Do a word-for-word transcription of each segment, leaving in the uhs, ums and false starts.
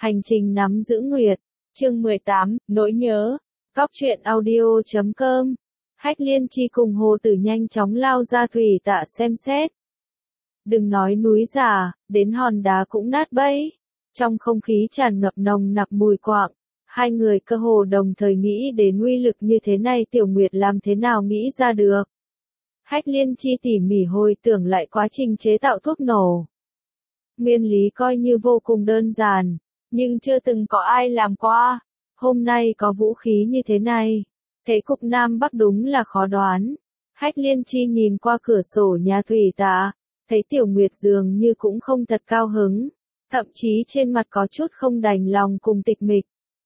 Hành trình nắm giữ nguyệt, chương mười tám, nỗi nhớ, góc truyện audio chấm com. Hách Liên Chi cùng Hồ Tử nhanh chóng lao ra thủy tạ xem xét. Đừng nói núi giả, đến hòn đá cũng nát bấy. Trong không khí tràn ngập nồng nặc mùi quạng, hai người cơ hồ đồng thời nghĩ đến uy lực như thế này Tiểu Nguyệt làm thế nào nghĩ ra được. Hách Liên Chi tỉ mỉ hồi tưởng lại quá trình chế tạo thuốc nổ. Nguyên lý coi như vô cùng đơn giản, nhưng chưa từng có ai làm qua. Hôm nay có vũ khí như thế này, thế cục Nam Bắc đúng là khó đoán. Hách Liên Chi nhìn qua cửa sổ nhà thủy tạ, thấy Tiểu Nguyệt dường như cũng không thật cao hứng, thậm chí trên mặt có chút không đành lòng cùng tịch mịch.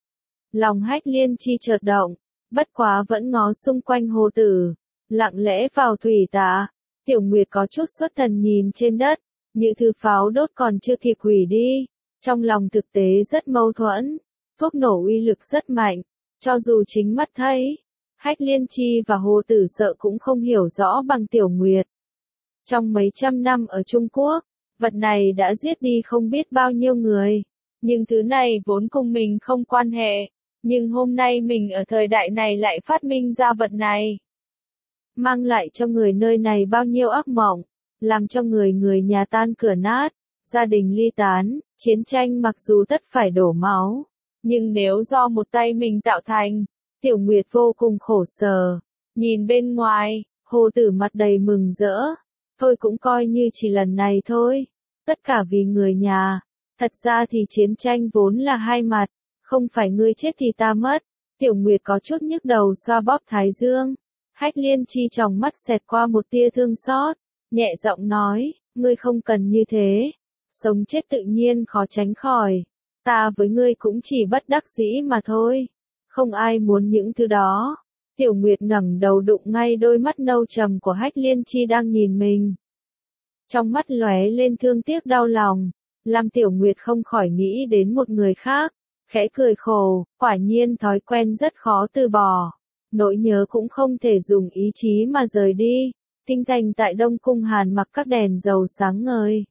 Lòng Hách Liên Chi chợt động, bất quá vẫn ngó xung quanh Hồ Tử, lặng lẽ vào thủy tạ. Tiểu Nguyệt có chút xuất thần nhìn trên đất, như thứ pháo đốt còn chưa kịp hủy đi. Trong lòng thực tế rất mâu thuẫn, thuốc nổ uy lực rất mạnh, cho dù chính mắt thấy, Hách Liên Chi và Hồ Tử sợ cũng không hiểu rõ bằng Tiểu Nguyệt. Trong mấy trăm năm ở Trung Quốc, vật này đã giết đi không biết bao nhiêu người, nhưng thứ này vốn cùng mình không quan hệ, nhưng hôm nay mình ở thời đại này lại phát minh ra vật này. Mang lại cho người nơi này bao nhiêu ác mộng, làm cho người người nhà tan cửa nát, gia đình ly tán, chiến tranh mặc dù tất phải đổ máu, nhưng nếu do một tay mình tạo thành, Tiểu Nguyệt vô cùng khổ sở. Nhìn bên ngoài, Hồ Tử mặt đầy mừng rỡ, thôi cũng coi như chỉ lần này thôi, tất cả vì người nhà. Thật ra thì chiến tranh vốn là hai mặt, không phải ngươi chết thì ta mất. Tiểu Nguyệt có chút nhức đầu xoa bóp thái dương. Hách Liên Chi trong mắt xẹt qua một tia thương xót, nhẹ giọng nói, ngươi không cần như thế, sống chết tự nhiên khó tránh khỏi, ta với ngươi cũng chỉ bất đắc dĩ mà thôi, không ai muốn những thứ đó. Tiểu Nguyệt ngẩng đầu đụng ngay đôi mắt nâu trầm của Hách Liên Chi đang nhìn mình. Trong mắt lóe lên thương tiếc đau lòng, làm Tiểu Nguyệt không khỏi nghĩ đến một người khác, khẽ cười khổ, quả nhiên thói quen rất khó từ bỏ, nỗi nhớ cũng không thể dùng ý chí mà rời đi. Kinh thành tại Đông Cung Hàn mặc các đèn dầu sáng ngời.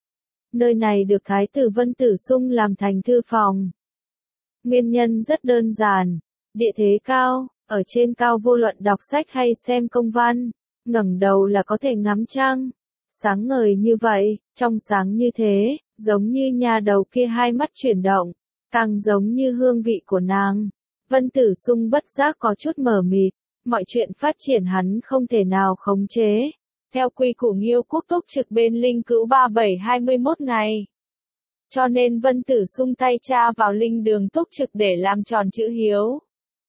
Nơi này được Thái tử Vân Tử Sung làm thành thư phòng. Nguyên nhân rất đơn giản, địa thế cao, ở trên cao vô luận đọc sách hay xem công văn, ngẩng đầu là có thể ngắm trăng. Sáng ngời như vậy, trong sáng như thế, giống như nhà đầu kia hai mắt chuyển động, càng giống như hương vị của nàng. Vân Tử Sung bất giác có chút mờ mịt. Mọi chuyện phát triển hắn không thể nào khống chế. Theo quy củ Nghiêu quốc túc trực bên linh cữu ba bảy hai mươi mốt ngày. Cho nên Vân Tử Sung tay cha vào linh đường túc trực để làm tròn chữ hiếu.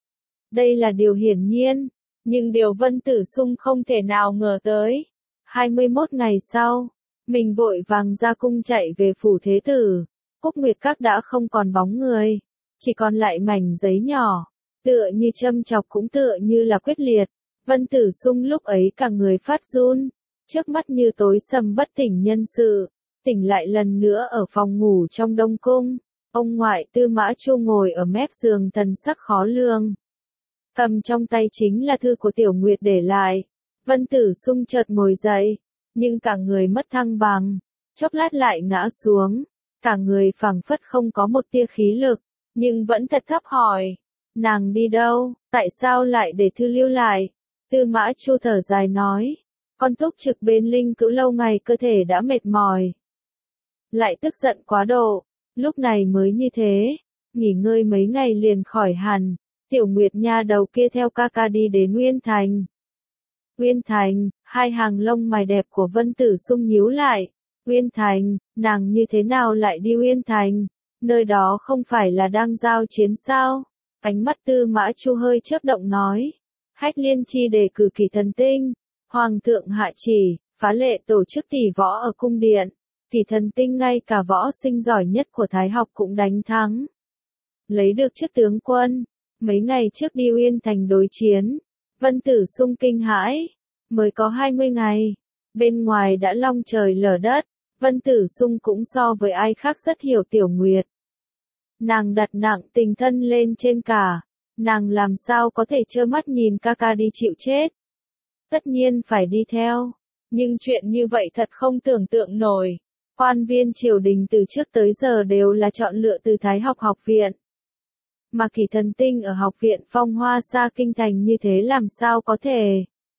Đây là điều hiển nhiên, nhưng điều Vân Tử Sung không thể nào ngờ tới. hai mươi mốt ngày sau, mình vội vàng ra cung chạy về phủ thế tử. Cúc Nguyệt Các đã không còn bóng người, chỉ còn lại mảnh giấy nhỏ. Tựa như châm chọc cũng tựa như là quyết liệt. Vân Tử Sung lúc ấy cả người phát run, trước mắt như tối sầm bất tỉnh nhân sự. Tỉnh lại lần nữa ở phòng ngủ trong Đông Cung, ông ngoại Tư Mã Chu ngồi ở mép giường thần sắc khó lường. Cầm trong tay chính là thư của Tiểu Nguyệt để lại. Vân Tử Sung chợt ngồi dậy, nhưng cả người mất thăng bằng, chốc lát lại ngã xuống, cả người phảng phất không có một tia khí lực, nhưng vẫn thật thấp hỏi. Nàng đi đâu, tại sao lại để thư lưu lại? Tư Mã Chu thở dài nói, con túc trực bên linh cữu lâu ngày cơ thể đã mệt mỏi. Lại tức giận quá độ, lúc này mới như thế, nghỉ ngơi mấy ngày liền khỏi hẳn. Tiểu Nguyệt nha đầu kia theo ca ca đi đến Uyên Thành. Uyên Thành, hai hàng lông mày đẹp của Vân Tử Sung nhíu lại. Uyên Thành, nàng như thế nào lại đi Uyên Thành? Nơi đó không phải là đang giao chiến sao? Ánh mắt Tư Mã Chu hơi chớp động nói. Hách Liên Chi đề cử Kỳ Thần Tinh. Hoàng thượng hạ chỉ, phá lệ tổ chức tỷ võ ở cung điện. Kỳ Thần Tinh ngay cả võ sinh giỏi nhất của Thái học cũng đánh thắng. Lấy được chức tướng quân. Mấy ngày trước đi Uyên Thành đối chiến. Vân Tử Sung kinh hãi. Mới có hai mươi ngày. Bên ngoài đã long trời lở đất. Vân Tử Sung cũng so với ai khác rất hiểu Tiểu Nguyệt. Nàng đặt nặng tình thân lên trên cả, nàng làm sao có thể trơ mắt nhìn ca ca đi chịu chết. Tất nhiên phải đi theo, nhưng chuyện như vậy thật không tưởng tượng nổi. Quan viên triều đình từ trước tới giờ đều là chọn lựa từ Thái học học viện. Mà Kỳ Thần Tinh ở học viện Phong Hoa xa kinh thành như thế làm sao có thể.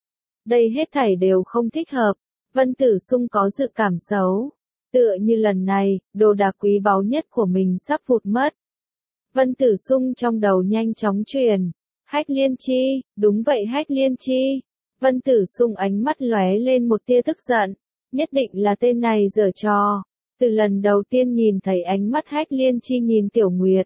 Đây hết thảy đều không thích hợp, Vân Tử Sung có dự cảm xấu. Tựa như lần này, đồ đạc quý báu nhất của mình sắp vụt mất. Vân Tử Sung trong đầu nhanh chóng truyền. Hách Liên Chi, đúng vậy Hách Liên Chi. Vân Tử Sung ánh mắt lóe lên một tia tức giận. Nhất định là tên này giở trò. Từ lần đầu tiên nhìn thấy ánh mắt Hách Liên Chi nhìn Tiểu Nguyệt.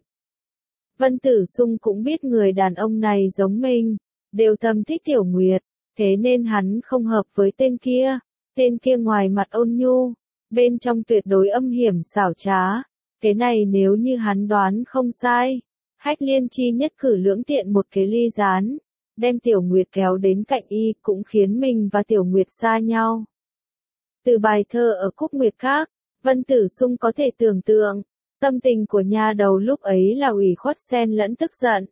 Vân Tử Sung cũng biết người đàn ông này giống mình, đều thầm thích Tiểu Nguyệt, thế nên hắn không hợp với tên kia. Tên kia ngoài mặt ôn nhu, bên trong tuyệt đối âm hiểm xảo trá. Cái này nếu như hắn đoán không sai, Hách Liên Chi nhất cử lưỡng tiện một cái ly gián, đem Tiểu Nguyệt kéo đến cạnh y cũng khiến mình và Tiểu Nguyệt xa nhau. Từ bài thơ ở Cúc Nguyệt Các, Vân Tử Sung có thể tưởng tượng, tâm tình của nha đầu lúc ấy là ủy khuất xen lẫn tức giận.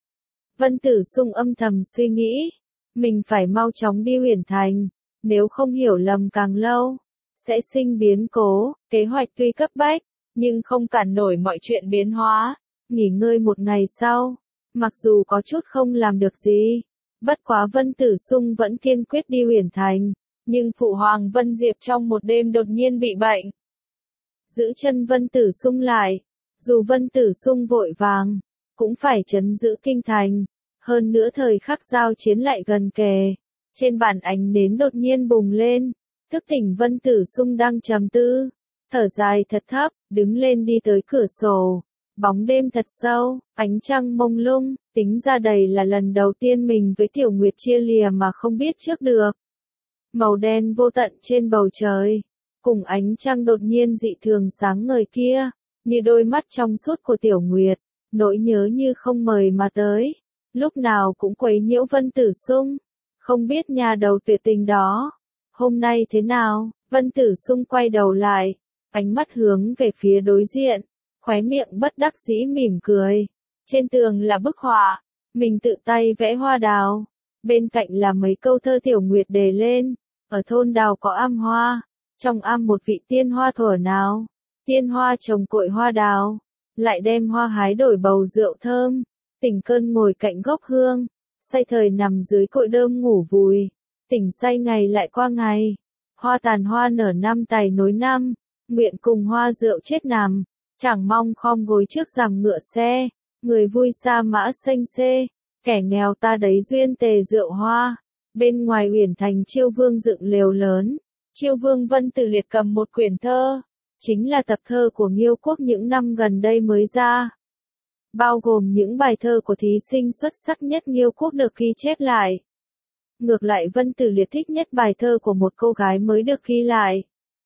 Vân Tử Sung âm thầm suy nghĩ, mình phải mau chóng đi Huyền Thành, nếu không hiểu lầm càng lâu, sẽ sinh biến cố. Kế hoạch tuy cấp bách, nhưng không cản nổi mọi chuyện biến hóa. Nghỉ ngơi một ngày sau, mặc dù có chút không làm được gì, bất quá Vân Tử Sung vẫn kiên quyết đi Huyền Thành, nhưng Phụ Hoàng Vân Diệp trong một đêm đột nhiên bị bệnh. Giữ chân Vân Tử Sung lại, dù Vân Tử Sung vội vàng, cũng phải trấn giữ kinh thành, hơn nữa thời khắc giao chiến lại gần kề. Trên bàn ánh nến đột nhiên bùng lên, thức tỉnh Vân Tử Sung đang trầm tư, thở dài thật thấp, đứng lên đi tới cửa sổ. Bóng đêm thật sâu, ánh trăng mông lung, tính ra đây là lần đầu tiên mình với Tiểu Nguyệt chia lìa mà không biết trước được. Màu đen vô tận trên bầu trời, cùng ánh trăng đột nhiên dị thường sáng ngời kia, như đôi mắt trong suốt của Tiểu Nguyệt, nỗi nhớ như không mời mà tới, lúc nào cũng quấy nhiễu Vân Tử Sung. Không biết nhà đầu tuyệt tình đó, hôm nay thế nào? Vân Tử Sung quay đầu lại, ánh mắt hướng về phía đối diện, khóe miệng bất đắc dĩ mỉm cười. Trên tường là bức họa, mình tự tay vẽ hoa đào, bên cạnh là mấy câu thơ Tiểu Nguyệt đề lên. Ở thôn đào có am hoa, trong am một vị tiên hoa thuở nào, tiên hoa trồng cội hoa đào, lại đem hoa hái đổi bầu rượu thơm, tỉnh cơn ngồi cạnh gốc hương, say thời nằm dưới cội đơm ngủ vùi, tỉnh say ngày lại qua ngày, hoa tàn hoa nở năm tài nối năm, nguyện cùng hoa rượu chết nằm, chẳng mong khom gối trước rằm ngựa xe, người vui sa mã xanh xê, kẻ nghèo ta đấy duyên tề rượu hoa. Bên ngoài Uyển Thành Chiêu Vương dựng lều lớn, Chiêu Vương Vân Tử Liệt cầm một quyển thơ, chính là tập thơ của Nghiêu Quốc những năm gần đây mới ra. Bao gồm những bài thơ của thí sinh xuất sắc nhất Nghiêu Quốc được ghi chép lại. Ngược lại Vân Tử Liệt thích nhất bài thơ của một cô gái mới được ghi lại.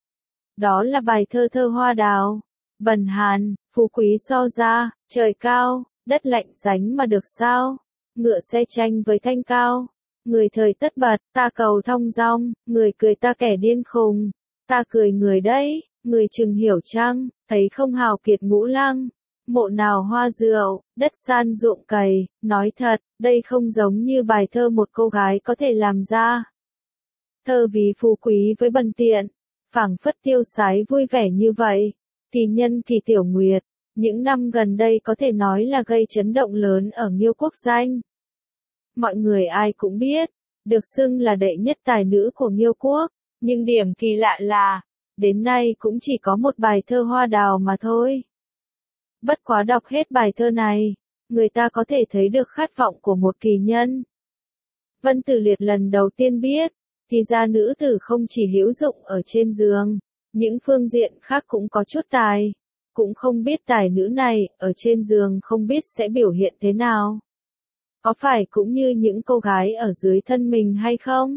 Đó là bài thơ thơ hoa đào. Bần hàn, phú quý so ra, trời cao, đất lạnh sánh mà được sao, ngựa xe tranh với thanh cao. Người thời tất bật, ta cầu thong dong, người cười ta kẻ điên khùng, ta cười người đấy, người chừng hiểu chăng, thấy không hào kiệt ngũ lăng, mộ nào hoa rượu, đất san ruộng cày, nói thật, đây không giống như bài thơ một cô gái có thể làm ra. Thơ ví phú quý với bần tiện, phảng phất tiêu sái vui vẻ như vậy, kỳ nhân Kỳ Tiểu Nguyệt, những năm gần đây có thể nói là gây chấn động lớn ở Nghiêu Quốc danh. Mọi người ai cũng biết, được xưng là đệ nhất tài nữ của Nghiêu Quốc, nhưng điểm kỳ lạ là, đến nay cũng chỉ có một bài thơ hoa đào mà thôi. Bất quá đọc hết bài thơ này, người ta có thể thấy được khát vọng của một kỳ nhân. Vân Tử Liệt lần đầu tiên biết, thì ra nữ tử không chỉ hữu dụng ở trên giường, những phương diện khác cũng có chút tài, cũng không biết tài nữ này, ở trên giường không biết sẽ biểu hiện thế nào. Có phải cũng như những cô gái ở dưới thân mình hay không?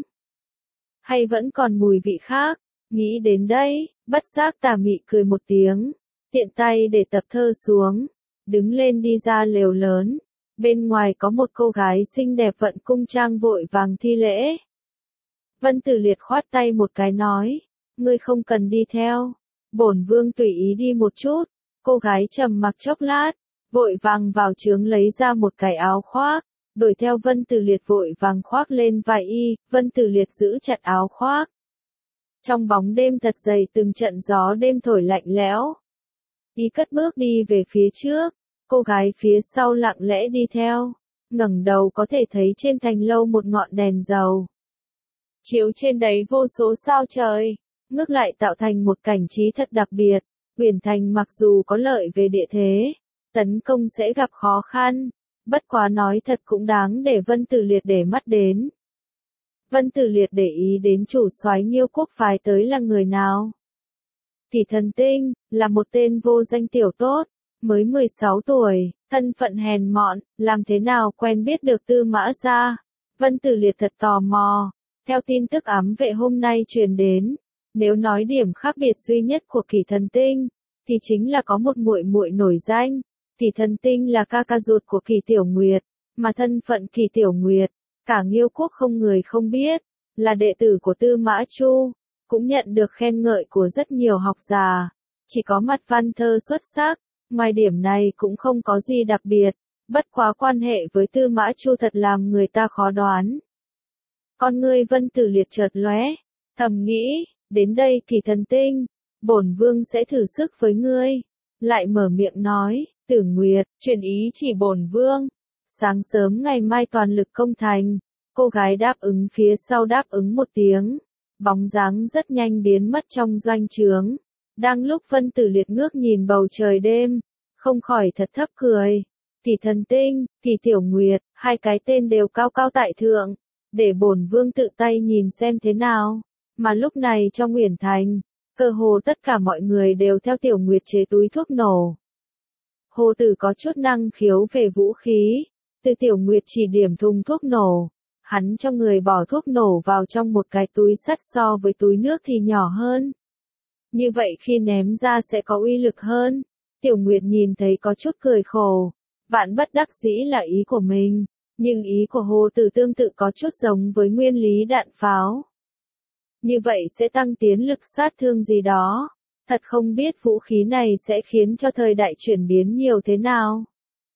Hay vẫn còn mùi vị khác? Nghĩ đến đây, bất giác Tà Mị cười một tiếng, tiện tay để tập thơ xuống, đứng lên đi ra lều lớn. Bên ngoài có một cô gái xinh đẹp vận cung trang vội vàng thi lễ. Vân Tử Liệt khoát tay một cái nói, ngươi không cần đi theo, bổn vương tùy ý đi một chút. Cô gái trầm mặc chốc lát, vội vàng vào trướng lấy ra một cái áo khoác, đổi theo Vân Tử Liệt vội vàng khoác lên vai y. Vân Tử Liệt giữ chặt áo khoác. Trong bóng đêm thật dày từng trận gió đêm thổi lạnh lẽo. Y cất bước đi về phía trước, cô gái phía sau lặng lẽ đi theo, ngẩng đầu có thể thấy trên thành lâu một ngọn đèn dầu. Chiếu trên đấy vô số sao trời, ngước lại tạo thành một cảnh trí thật đặc biệt. Uyển Thành mặc dù có lợi về địa thế, tấn công sẽ gặp khó khăn, bất quá nói thật cũng đáng để Vân Tử Liệt để mắt đến. Vân Tử Liệt để ý đến chủ soái Nghiêu quốc phái tới là người nào. Kỷ Thần Tinh, là một tên vô danh tiểu tốt, mới mười sáu tuổi, thân phận hèn mọn, làm thế nào quen biết được Tư Mã gia. Vân Tử Liệt thật tò mò, theo tin tức ám vệ hôm nay truyền đến, nếu nói điểm khác biệt duy nhất của Kỷ Thần Tinh, thì chính là có một muội muội nổi danh. Kỷ Thần Tinh là ca ca ruột của Kỷ Tiểu Nguyệt, mà thân phận Kỷ Tiểu Nguyệt, cả Nghiêu quốc không người không biết, là đệ tử của Tư Mã Chu, cũng nhận được khen ngợi của rất nhiều học giả, chỉ có mặt văn thơ xuất sắc, ngoài điểm này cũng không có gì đặc biệt, bất quá quan hệ với Tư Mã Chu thật làm người ta khó đoán. Con ngươi Vân Tử Liệt chợt lóe, thầm nghĩ, đến đây Kỷ Thần Tinh, bổn vương sẽ thử sức với ngươi, lại mở miệng nói, Tử Nguyệt, truyền ý chỉ bổn vương. Sáng sớm ngày mai toàn lực công thành, cô gái đáp ứng phía sau đáp ứng một tiếng, bóng dáng rất nhanh biến mất trong doanh trướng. Đang lúc Vân Tử Liệt ngước nhìn bầu trời đêm, không khỏi thật thấp cười. Kỷ Thần Tinh, Kỷ Tiểu Nguyệt, hai cái tên đều cao cao tại thượng, để bổn vương tự tay nhìn xem thế nào. Mà lúc này trong Uyển Thành, cơ hồ tất cả mọi người đều theo Tiểu Nguyệt chế túi thuốc nổ. Hồ Tử có chút năng khiếu về vũ khí, từ Tiểu Nguyệt chỉ điểm thùng thuốc nổ, hắn cho người bỏ thuốc nổ vào trong một cái túi sắt so với túi nước thì nhỏ hơn. Như vậy khi ném ra sẽ có uy lực hơn. Tiểu Nguyệt nhìn thấy có chút cười khổ, vạn bất đắc dĩ là ý của mình, nhưng ý của Hồ Tử tương tự có chút giống với nguyên lý đạn pháo. Như vậy sẽ tăng tiến lực sát thương gì đó. Thật không biết vũ khí này sẽ khiến cho thời đại chuyển biến nhiều thế nào.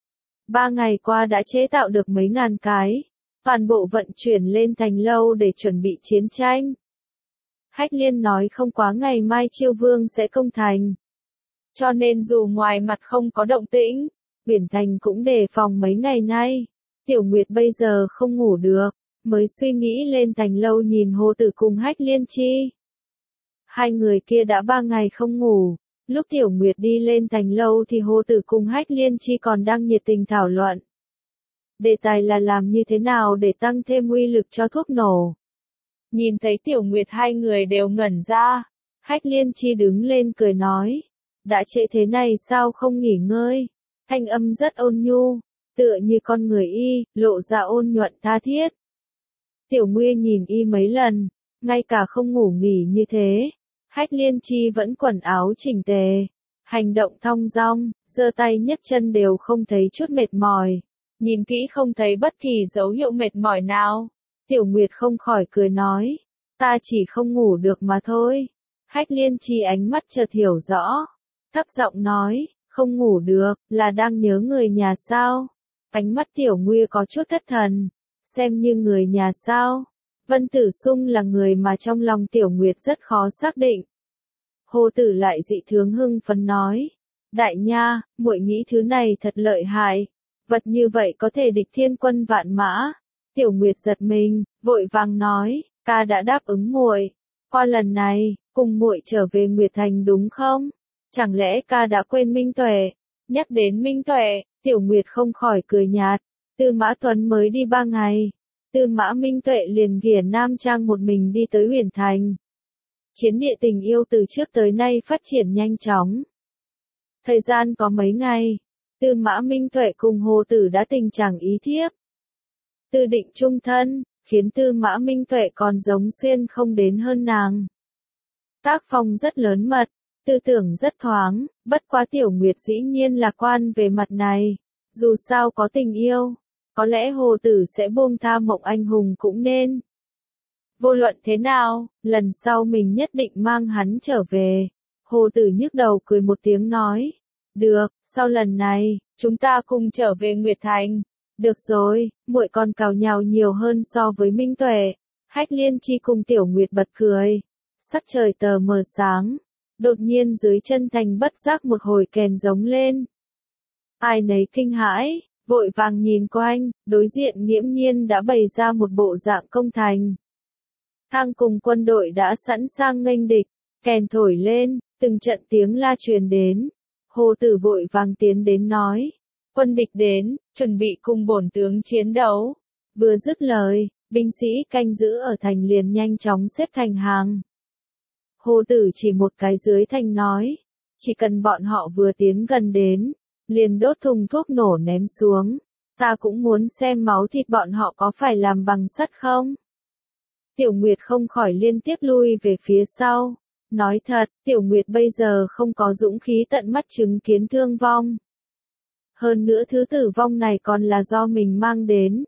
Ba ngày qua đã chế tạo được mấy ngàn cái, toàn bộ vận chuyển lên thành lâu để chuẩn bị chiến tranh. Hách Liên nói không quá ngày mai Chiêu Vương sẽ công thành. Cho nên dù ngoài mặt không có động tĩnh, Uyển Thành cũng đề phòng mấy ngày nay. Tiểu Nguyệt bây giờ không ngủ được, mới suy nghĩ lên thành lâu nhìn Hồ Tử cùng Hách Liên chi. Hai người kia đã ba ngày không ngủ, lúc Tiểu Nguyệt đi lên thành lâu thì Hồ Tử cùng Hách Liên chi còn đang nhiệt tình thảo luận. Đề tài là làm như thế nào để tăng thêm uy lực cho thuốc nổ. Nhìn thấy Tiểu Nguyệt hai người đều ngẩn ra, Hách Liên chi đứng lên cười nói, đã trễ thế này sao không nghỉ ngơi, thanh âm rất ôn nhu, tựa như con người y, lộ ra ôn nhuận tha thiết. Tiểu Nguyệt nhìn y mấy lần, ngay cả không ngủ nghỉ như thế, Hách Liên chi vẫn quần áo chỉnh tề, hành động thong dong, giơ tay nhấc chân đều không thấy chút mệt mỏi, nhìn kỹ không thấy bất kỳ dấu hiệu mệt mỏi nào. Tiểu Nguyệt không khỏi cười nói, ta chỉ không ngủ được mà thôi. Hách Liên chi ánh mắt chợt hiểu rõ, thấp giọng nói, không ngủ được, là đang nhớ người nhà sao? Ánh mắt Tiểu Nguyệt có chút thất thần, xem như người nhà sao? Vân Tử Sung là người mà trong lòng Tiểu Nguyệt rất khó xác định. Hồ Tử lại dị thường hưng phấn nói, đại nha, muội nghĩ thứ này thật lợi hại, vật như vậy có thể địch thiên quân vạn mã. Tiểu Nguyệt giật mình, vội vàng nói, ca đã đáp ứng muội, qua lần này, cùng muội trở về Nguyệt Thành đúng không? Chẳng lẽ ca đã quên Minh Tuệ? Nhắc đến Minh Tuệ, Tiểu Nguyệt không khỏi cười nhạt, Tư Mã Tuấn mới đi ba ngày, Tư Mã Minh Tuệ liền ghìa Nam Trang một mình đi tới Uyển Thành. Chiến địa tình yêu từ trước tới nay phát triển nhanh chóng. Thời gian có mấy ngày, Tư Mã Minh Tuệ cùng Hồ Tử đã tình chẳng ý thiếp. Tư định chung thân, khiến Tư Mã Minh Tuệ còn giống xuyên không đến hơn nàng. Tác phong rất lớn mật, tư tưởng rất thoáng, bất quá Tiểu Nguyệt dĩ nhiên lạc quan về mặt này. Dù sao có tình yêu, có lẽ Hồ Tử sẽ buông tha Mộng Anh Hùng cũng nên. Vô luận thế nào, lần sau mình nhất định mang hắn trở về. Hồ Tử nhức đầu cười một tiếng nói, được, sau lần này, chúng ta cùng trở về Nguyệt Thành. Được rồi, muội còn cào nhào nhiều hơn so với Minh Tuệ. Hách Liên chi cùng Tiểu Nguyệt bật cười. sắc trời tờ mờ sáng. Đột nhiên dưới chân thành bất giác một hồi kèn giống lên. Ai nấy kinh hãi, vội vàng nhìn quanh, đối diện nghiễm nhiên đã bày ra một bộ dạng công thành. Thang cùng quân đội đã sẵn sàng nghênh địch, kèn thổi lên, từng trận tiếng la truyền đến. Hồ Tử vội vàng tiến đến nói, quân địch đến, chuẩn bị cùng bổn tướng chiến đấu. Vừa dứt lời, binh sĩ canh giữ ở thành liền nhanh chóng xếp thành hàng. Hồ Tử chỉ một cái dưới thành nói, chỉ cần bọn họ vừa tiến gần đến, liền đốt thùng thuốc nổ ném xuống, ta cũng muốn xem máu thịt bọn họ có phải làm bằng sắt không. Tiểu Nguyệt không khỏi liên tiếp lui về phía sau, nói thật, Tiểu Nguyệt bây giờ không có dũng khí tận mắt chứng kiến thương vong. Hơn nữa thứ tử vong này còn là do mình mang đến.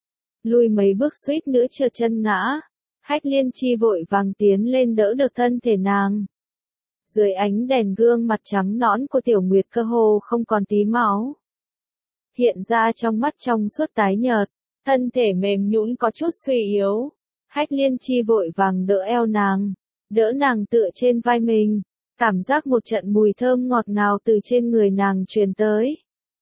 Lui mấy bước suýt nữa trượt chân ngã, Hách Liên Chi vội vàng tiến lên đỡ được thân thể nàng. Dưới ánh đèn gương mặt trắng nõn của Tiểu Nguyệt cơ hồ không còn tí máu. Hiện ra trong mắt trong suốt tái nhợt, thân thể mềm nhũn có chút suy yếu. Hách Liên Chi vội vàng đỡ eo nàng, đỡ nàng tựa trên vai mình, cảm giác một trận mùi thơm ngọt ngào từ trên người nàng truyền tới.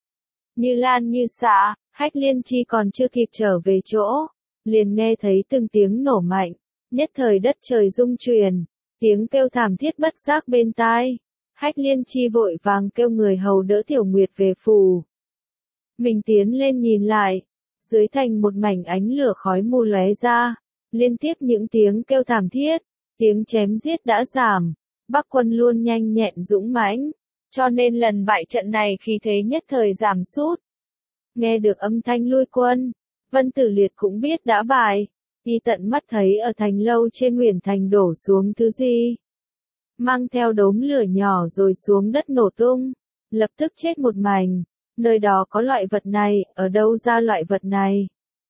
Như lan như xạ, Hách Liên Chi còn chưa kịp trở về chỗ, liền nghe thấy từng tiếng nổ mạnh, nhất thời đất trời rung chuyển, tiếng kêu thảm thiết bất giác bên tai. Hách Liên Chi vội vàng kêu người hầu đỡ Tiểu Nguyệt về phủ. Mình tiến lên nhìn lại, dưới thành một mảnh ánh lửa khói mù lóe ra, liên tiếp những tiếng kêu thảm thiết, tiếng chém giết đã giảm, Bắc quân luôn nhanh nhẹn dũng mãnh, cho nên lần bại trận này khí thế nhất thời giảm sút. Nghe được âm thanh lui quân, Vân Tử Liệt cũng biết đã bại, y tận mắt thấy ở thành lâu trên Nguyền Thành đổ xuống thứ gì. Mang theo đốm lửa nhỏ rồi xuống đất nổ tung, lập tức chết một mảnh, nơi đó có loại vật này, ở đâu ra loại vật này.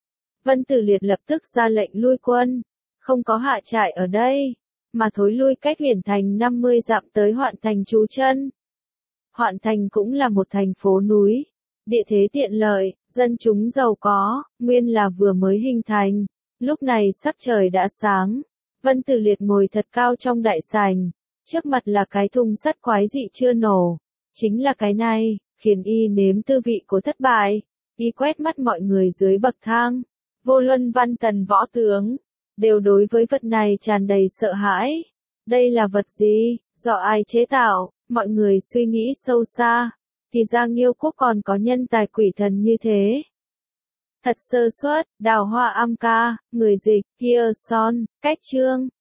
Vân Tử Liệt lập tức ra lệnh lui quân, không có hạ trại ở đây, mà thối lui cách Nguyền Thành năm mươi dặm tới Hoạn Thành trú chân. Hoạn Thành cũng là một thành phố núi, địa thế tiện lợi, dân chúng giàu có, nguyên là vừa mới hình thành. Lúc này sắc trời đã sáng, Vân Tử Liệt ngồi thật cao trong đại sảnh, trước mặt là cái thùng sắt quái dị chưa nổ. Chính là cái này, khiến y nếm tư vị của thất bại. Y quét mắt mọi người dưới bậc thang, vô luân văn tần võ tướng, đều đối với vật này tràn đầy sợ hãi. Đây là vật gì, do ai chế tạo, mọi người suy nghĩ sâu xa, thì ra Nghiêu quốc còn có nhân tài quỷ thần như thế. Thật sơ suất, Đào Hoa Am Ca, người dịch, Pierson, cách chương.